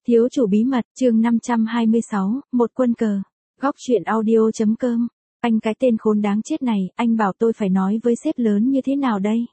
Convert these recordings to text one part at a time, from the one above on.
Thiếu chủ bí mật, chương 526, một quân cờ. Góc truyện audio.com. Anh cái tên khốn đáng chết này, anh bảo tôi phải nói với sếp lớn như thế nào đây?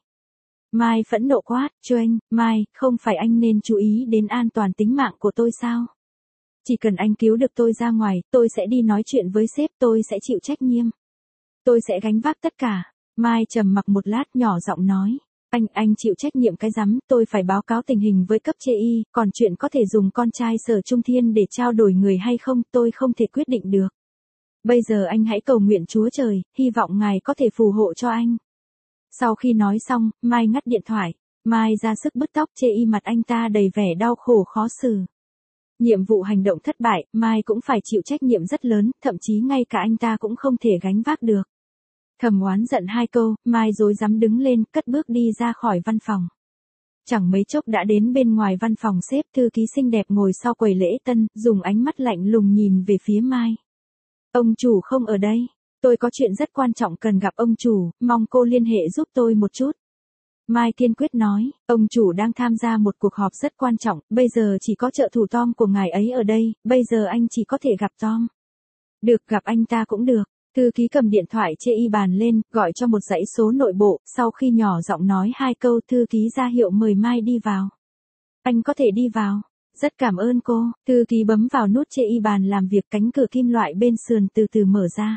Mai phẫn nộ quát, cho anh, Mai, không phải anh nên chú ý đến an toàn tính mạng của tôi sao? Chỉ cần anh cứu được tôi ra ngoài, tôi sẽ đi nói chuyện với sếp, tôi sẽ chịu trách nhiệm. Tôi sẽ gánh vác tất cả. Mai trầm mặc một lát nhỏ giọng nói. Anh chịu trách nhiệm cái rắm, tôi phải báo cáo tình hình với cấp trên y, còn chuyện có thể dùng con trai Sở Trung Thiên để trao đổi người hay không, tôi không thể quyết định được. Bây giờ anh hãy cầu nguyện Chúa Trời, hy vọng ngài có thể phù hộ cho anh. Sau khi nói xong, Mai ngắt điện thoại. Mai ra sức bứt tóc, chê y mặt anh ta đầy vẻ đau khổ khó xử. Nhiệm vụ hành động thất bại, Mai cũng phải chịu trách nhiệm rất lớn, thậm chí ngay cả anh ta cũng không thể gánh vác được. Thầm oán giận hai câu, Mai rối rắm đứng lên, cất bước đi ra khỏi văn phòng. Chẳng mấy chốc đã đến bên ngoài văn phòng sếp, thư ký xinh đẹp ngồi sau quầy lễ tân, dùng ánh mắt lạnh lùng nhìn về phía Mai. Ông chủ không ở đây, tôi có chuyện rất quan trọng cần gặp ông chủ, mong cô liên hệ giúp tôi một chút. Mai kiên quyết nói, ông chủ đang tham gia một cuộc họp rất quan trọng, bây giờ chỉ có trợ thủ Tom của ngài ấy ở đây, bây giờ anh chỉ có thể gặp Tom. Được, gặp anh ta cũng được. Thư ký cầm điện thoại chê y bàn lên, gọi cho một dãy số nội bộ, sau khi nhỏ giọng nói hai câu, thư ký ra hiệu mời Mai đi vào. Anh có thể đi vào. Rất cảm ơn cô. Thư ký bấm vào nút chê y bàn làm việc, cánh cửa kim loại bên sườn từ từ mở ra.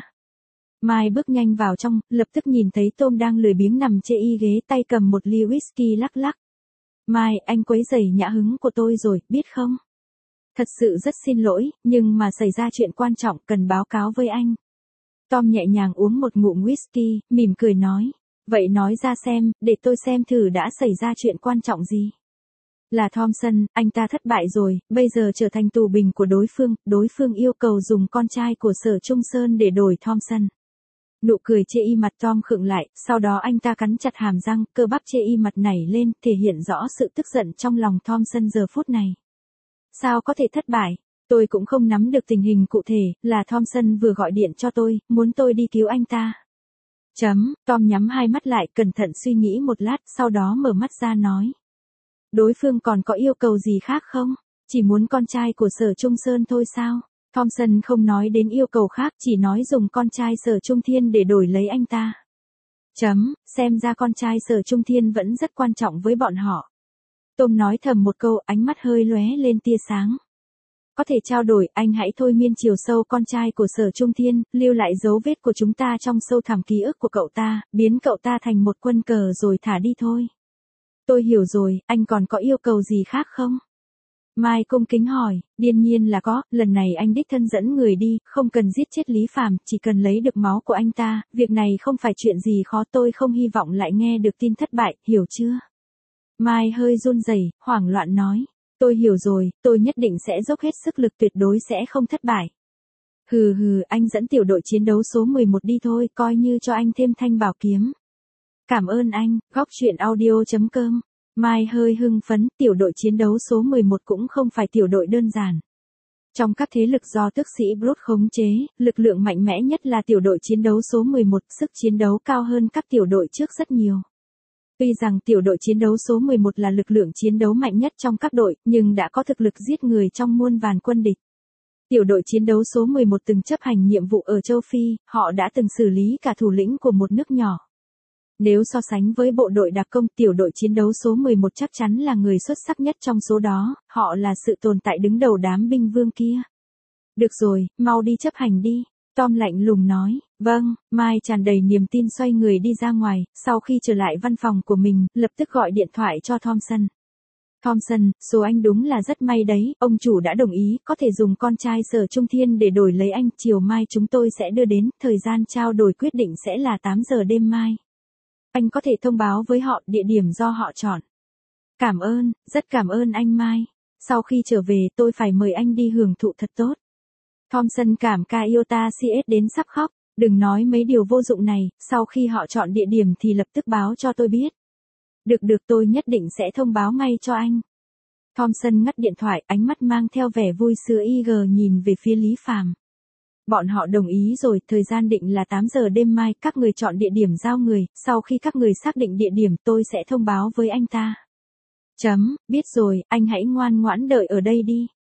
Mai bước nhanh vào trong, lập tức nhìn thấy Tom đang lười biếng nằm chê y ghế, tay cầm một ly whisky lắc lắc. Mai, anh quấy rầy nhã hứng của tôi rồi, biết không? Thật sự rất xin lỗi, nhưng mà xảy ra chuyện quan trọng cần báo cáo với anh. Tom nhẹ nhàng uống một ngụm whisky, mỉm cười nói. Vậy nói ra xem, để tôi xem thử đã xảy ra chuyện quan trọng gì. Là Thompson, anh ta thất bại rồi, bây giờ trở thành tù binh của đối phương yêu cầu dùng con trai của Sở Trung Sơn để đổi Thompson. Nụ cười chê y mặt Tom khựng lại, sau đó anh ta cắn chặt hàm răng, cơ bắp chê y mặt nảy lên, thể hiện rõ sự tức giận trong lòng Thompson giờ phút này. Sao có thể thất bại? Tôi cũng không nắm được tình hình cụ thể, là Thompson vừa gọi điện cho tôi, muốn tôi đi cứu anh ta. Tom nhắm hai mắt lại, cẩn thận suy nghĩ một lát, sau đó mở mắt ra nói. Đối phương còn có yêu cầu gì khác không? Chỉ muốn con trai của Sở Trung Sơn thôi sao? Thompson không nói đến yêu cầu khác, chỉ nói dùng con trai Sở Trung Thiên để đổi lấy anh ta. Xem ra con trai Sở Trung Thiên vẫn rất quan trọng với bọn họ. Tom nói thầm một câu, ánh mắt hơi lóe lên tia sáng. Có thể trao đổi, anh hãy thôi miên chiều sâu con trai của Sở Trung Thiên, lưu lại dấu vết của chúng ta trong sâu thẳm ký ức của cậu ta, biến cậu ta thành một quân cờ rồi thả đi thôi. Tôi hiểu rồi, anh còn có yêu cầu gì khác không? Mai cung kính hỏi, đương nhiên là có, lần này anh đích thân dẫn người đi, không cần giết chết Lý Phàm, chỉ cần lấy được máu của anh ta, việc này không phải chuyện gì khó, tôi không hy vọng lại nghe được tin thất bại, hiểu chưa? Mai hơi run rẩy, hoảng loạn nói. Tôi hiểu rồi, tôi nhất định sẽ dốc hết sức lực, tuyệt đối sẽ không thất bại. Anh dẫn tiểu đội chiến đấu số 11 đi thôi, coi như cho anh thêm thanh bảo kiếm. Cảm ơn anh, góc truyện audio.com. Mai hơi hưng phấn, tiểu đội chiến đấu số 11 cũng không phải tiểu đội đơn giản. Trong các thế lực do tước sĩ Bruce khống chế, lực lượng mạnh mẽ nhất là tiểu đội chiến đấu số 11, sức chiến đấu cao hơn các tiểu đội trước rất nhiều. Tuy rằng tiểu đội chiến đấu số 11 là lực lượng chiến đấu mạnh nhất trong các đội, nhưng đã có thực lực giết người trong muôn vàn quân địch. Tiểu đội chiến đấu số 11 từng chấp hành nhiệm vụ ở châu Phi, họ đã từng xử lý cả thủ lĩnh của một nước nhỏ. Nếu so sánh với bộ đội đặc công, tiểu đội chiến đấu số 11 chắc chắn là người xuất sắc nhất trong số đó, họ là sự tồn tại đứng đầu đám binh vương kia. Được rồi, mau đi chấp hành đi. Tom lạnh lùng nói, vâng, Mai tràn đầy niềm tin xoay người đi ra ngoài, sau khi trở lại văn phòng của mình, lập tức gọi điện thoại cho Thompson. Thompson, số anh đúng là rất may đấy, ông chủ đã đồng ý, có thể dùng con trai Sở Trung Thiên để đổi lấy anh, chiều mai chúng tôi sẽ đưa đến, thời gian trao đổi quyết định sẽ là 8 giờ đêm mai. Anh có thể thông báo với họ địa điểm do họ chọn. Cảm ơn, rất cảm ơn anh Mai. Sau khi trở về tôi phải mời anh đi hưởng thụ thật tốt. Thompson cảm ca Iota CS đến sắp khóc, đừng nói mấy điều vô dụng này, sau khi họ chọn địa điểm thì lập tức báo cho tôi biết. Được tôi nhất định sẽ thông báo ngay cho anh. Thompson ngắt điện thoại, ánh mắt mang theo vẻ vui sướng nhìn về phía Lý Phàm. Bọn họ đồng ý rồi, thời gian định là 8 giờ đêm mai, các người chọn địa điểm giao người, sau khi các người xác định địa điểm tôi sẽ thông báo với anh ta. Biết rồi, anh hãy ngoan ngoãn đợi ở đây đi.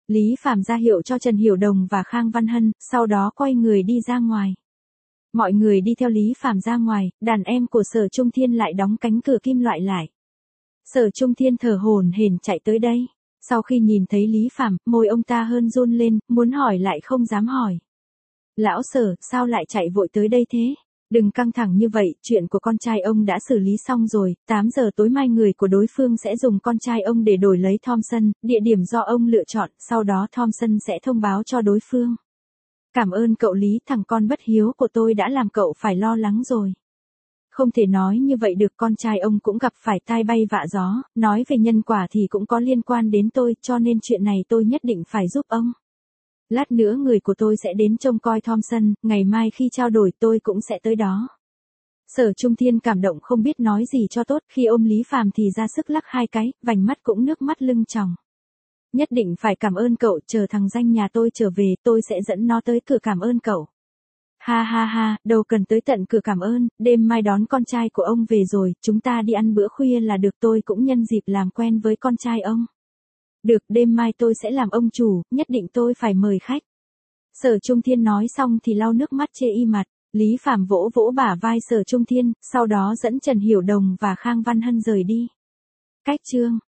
Lý Phàm ra hiệu cho Trần Hiểu Đồng và Khang Văn Hân, sau đó quay người đi ra ngoài. Mọi người đi theo Lý Phàm ra ngoài, đàn em của Sở Trung Thiên lại đóng cánh cửa kim loại lại. Sở Trung Thiên thở hổn hển chạy tới đây. Sau khi nhìn thấy Lý Phàm, môi ông ta hơn run lên, muốn hỏi lại không dám hỏi. Lão Sở, sao lại chạy vội tới đây thế? Đừng căng thẳng như vậy, chuyện của con trai ông đã xử lý xong rồi, 8 giờ tối mai người của đối phương sẽ dùng con trai ông để đổi lấy Thompson, địa điểm do ông lựa chọn, sau đó Thompson sẽ thông báo cho đối phương. Cảm ơn cậu Lý, thằng con bất hiếu của tôi đã làm cậu phải lo lắng rồi. Không thể nói như vậy được, con trai ông cũng gặp phải tai bay vạ gió, nói về nhân quả thì cũng có liên quan đến tôi, cho nên chuyện này tôi nhất định phải giúp ông. Lát nữa người của tôi sẽ đến trông coi Thompson, ngày mai khi trao đổi tôi cũng sẽ tới đó. Sở Trung Thiên cảm động không biết nói gì cho tốt, khi ôm Lý Phàm thì ra sức lắc hai cái, vành mắt cũng nước mắt lưng tròng. Nhất định phải cảm ơn cậu, chờ thằng danh nhà tôi trở về, tôi sẽ dẫn nó tới cửa cảm ơn cậu. Ha ha ha, đâu cần tới tận cửa cảm ơn, đêm mai đón con trai của ông về rồi, chúng ta đi ăn bữa khuya là được, tôi cũng nhân dịp làm quen với con trai ông. Được, đêm mai tôi sẽ làm ông chủ, nhất định tôi phải mời khách. Sở Trung Thiên nói xong thì lau nước mắt chê y mặt, Lý Phàm vỗ vỗ bả vai Sở Trung Thiên, sau đó dẫn Trần Hiểu Đồng và Khang Văn Hân rời đi. Cách chương